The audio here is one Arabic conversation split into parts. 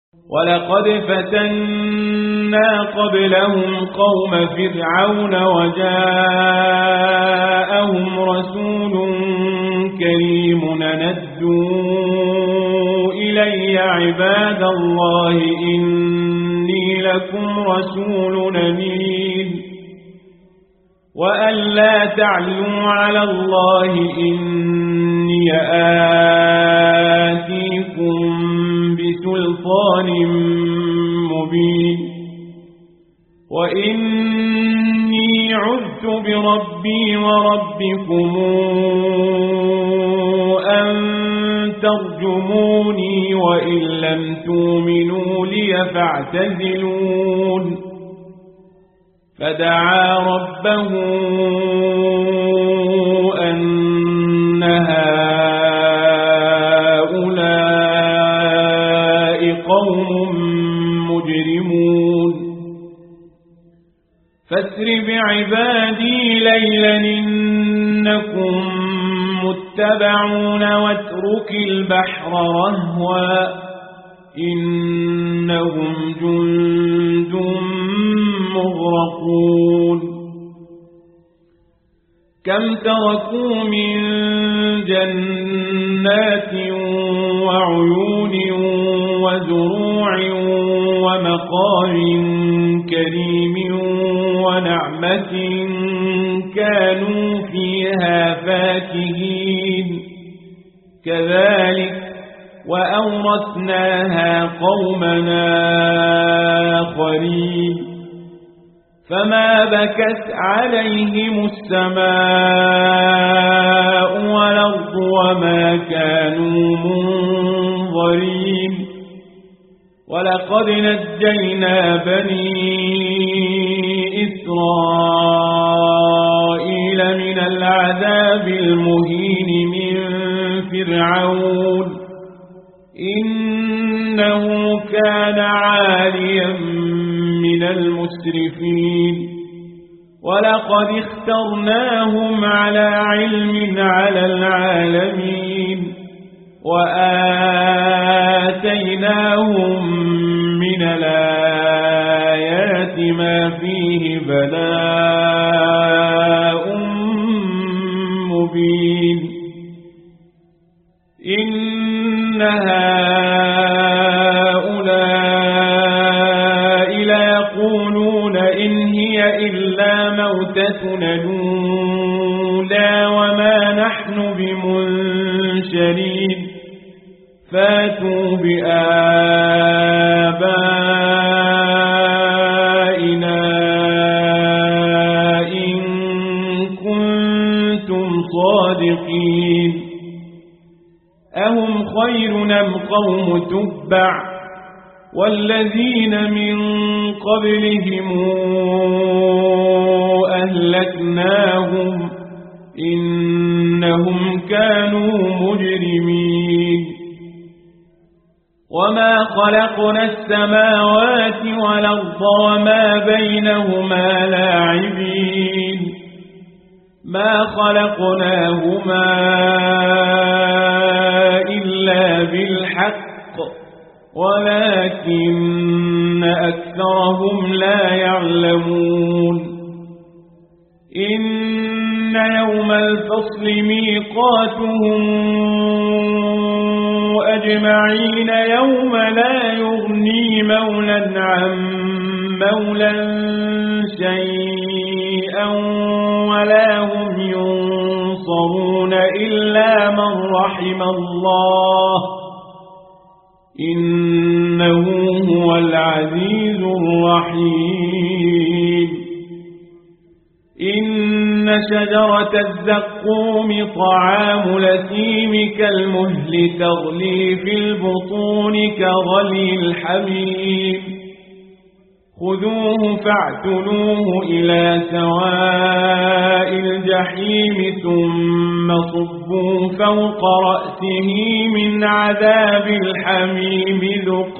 ولقد فتنا قبلهم قوم فرعون وجاءهم رسول كريم ندوا إلي عباد الله إني لكم رسول أمين وأن لا تعلوا على الله إني آتيكم بسلطان مبين وإني عذت بربي وربكم أن ترجموني وإن لم تؤمنوا لي فاعتزلون فدعا ربه أن هؤلاء قوم مجرمون فاسر بعبادي ليلا إنكم متبعون واترك البحر رهوا إنهم جند مغرقون كم تركوا من جنات وعيون وزروع ومقام كريم ونعمة كانوا فيها فاكهين كذلك وأورثناها قومنا آخرين فما بكت عليهم السماء والأرض وما كانوا منظرين ولقد نجينا بني إسرائيل من العذاب المهين من فرعون إنه كان عاليا من المسرفين ولقد اخترناهم على علم على العالمين وآتيناهم من الآيات ما فيه بلاء مبين إن هؤلاء ليقولون إن هي إلا موتتنا الأولى وما نحن بمنشرين فاتوا بآبائنا إن كنتم صادقين أهم خير أم قوم تبع والذين من قبلهم أهلكناهم إنهم كانوا مجرمين وما خلقنا السماوات والأرض وما بينهما لاعبين ما خلقناهما إلا بالحق ولكن أكثرهم لا يعلمون إن يوم الفصل ميقاتهم أجمعين يوم لا يغني مولا عن مولا شيئا ولا هم ينصرون إلا من رحم الله إنه هو العزيز الرحيم إن شجرة الزقوم طعام الأثيم كالمهل تغلي في البطون كغلي الحميم خذوه فاعتلوه إلى سواء الجحيم ثم صبوا فوق رأسه من عذاب الحميم ذق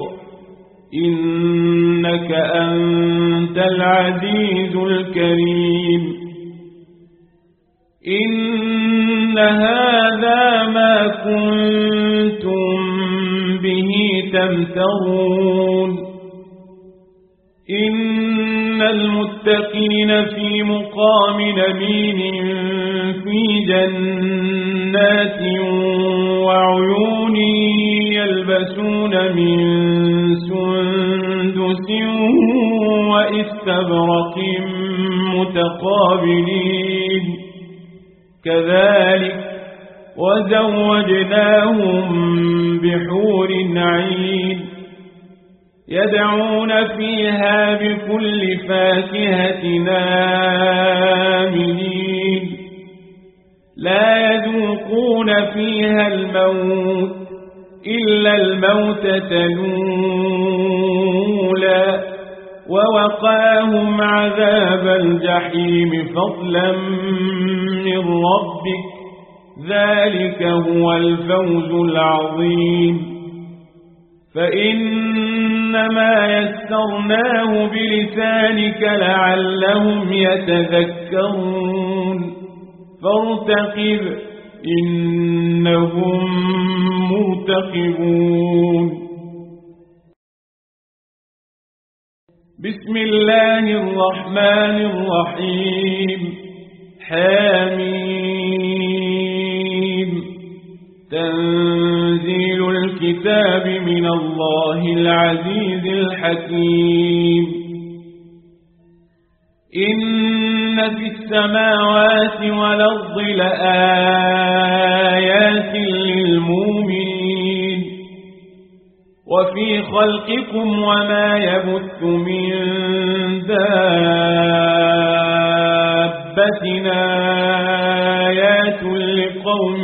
إنك أنت العزيز الكريم إن هذا ما كنتم به لم ترون إن المتقين في مقام أمين في جنات وعيون يلبسون من سندس وإستبرق متقابلين كذلك وزوجناهم بحور عين يدعون فيها بكل فاكهة آمنين لا يذوقون فيها الموت إلا الموتة الأولى ووقاهم عذاب الجحيم فضلا من ربك ذلك هو الفوز العظيم فإنما يسرناه بلسانك لعلهم يتذكرون فارتقب إنهم مرتقبون بسم الله الرحمن الرحيم حميم تنزيل الكتاب من الله العزيز الحكيم إن في السماوات والأرض لآيات للمؤمنين وفي خلقكم وما يبث من دابة آيات لقوم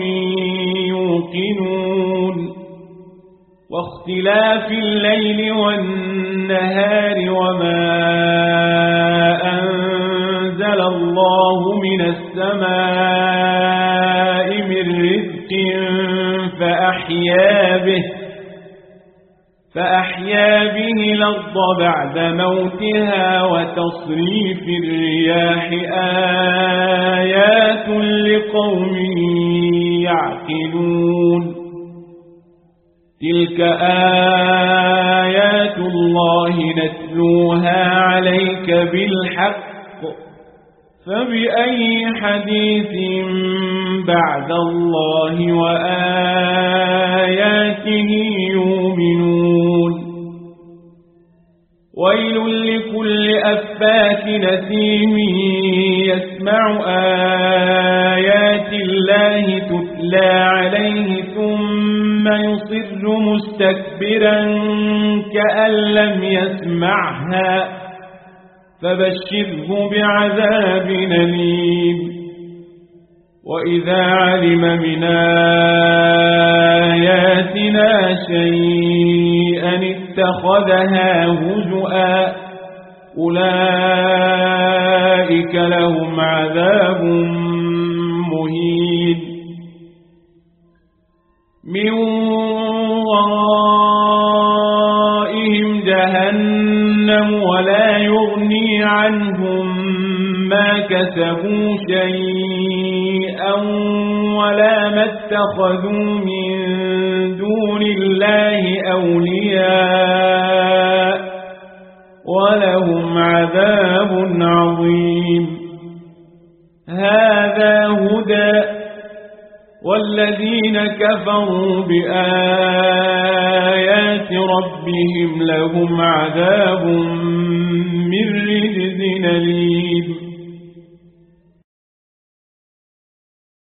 يوقنون واختلاف الليل والنهار وما أنزل الله من السماء من رزق فأحيا به الأرض بعد موتها وتصريف الرياح آيات لقوم يعقلون تلك آيات الله نتلوها عليك بالحق فبأي حديث بعد الله وآياته يؤمنون ويل لكل أفاك نثيم يسمع آيات الله تتلى عليه ثم يصر مستكبرا كأن لم يسمعها فبشره بعذاب أليم وإذا علم من آياتنا شيئا اتخذها هزؤا أولئك لهم عذاب مهين من ورائهم جهنم ولا يغني عنهم ما كسبوا شيئا ولا ما اتخذوا من دون الله أولياء ولهم عذاب عظيم هذا هدى والذين كفروا بآيات ربهم لهم عذاب من رجز أليم